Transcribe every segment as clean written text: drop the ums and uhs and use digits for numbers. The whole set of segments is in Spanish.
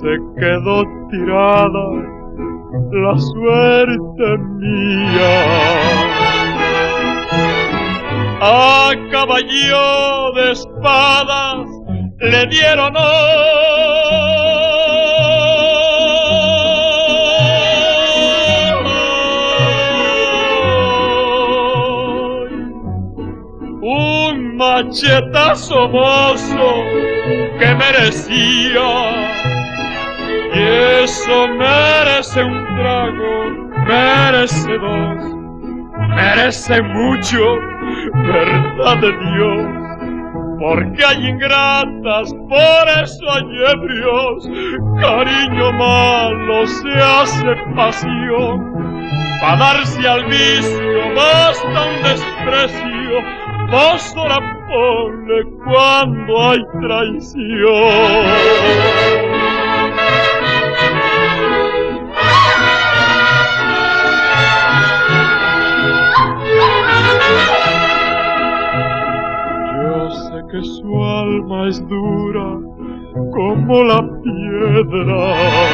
se quedó tirada la suerte mía. A caballo de espadas le dieron un machetazo mozo que merecía, y eso merece un trago, merece dos, merece mucho, verdad de Dios, porque hay ingratas, por eso hay ebrios, cariño malo se hace pasión, para darse al vicio basta un desprecio, vos la pone cuando hay traición. Que su alma es dura como la piedra,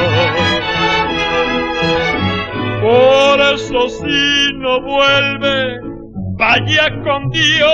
por eso si no vuelve, vaya con Dios.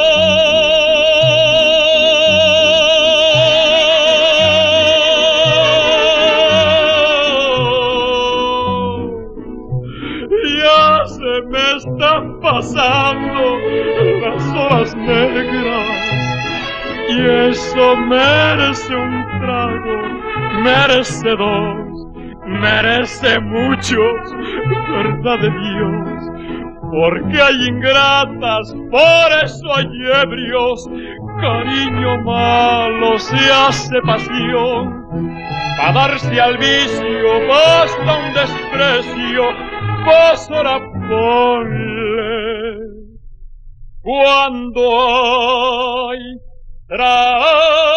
Ya se me están pasando las horas negras, y eso merece un trago, merece dos, merece muchos, verdad de Dios, porque hay ingratas, por eso hay ebrios, cariño malo se hace pasión, para darse al vicio basta un desprecio, vos ahora ponle cuando hay traición.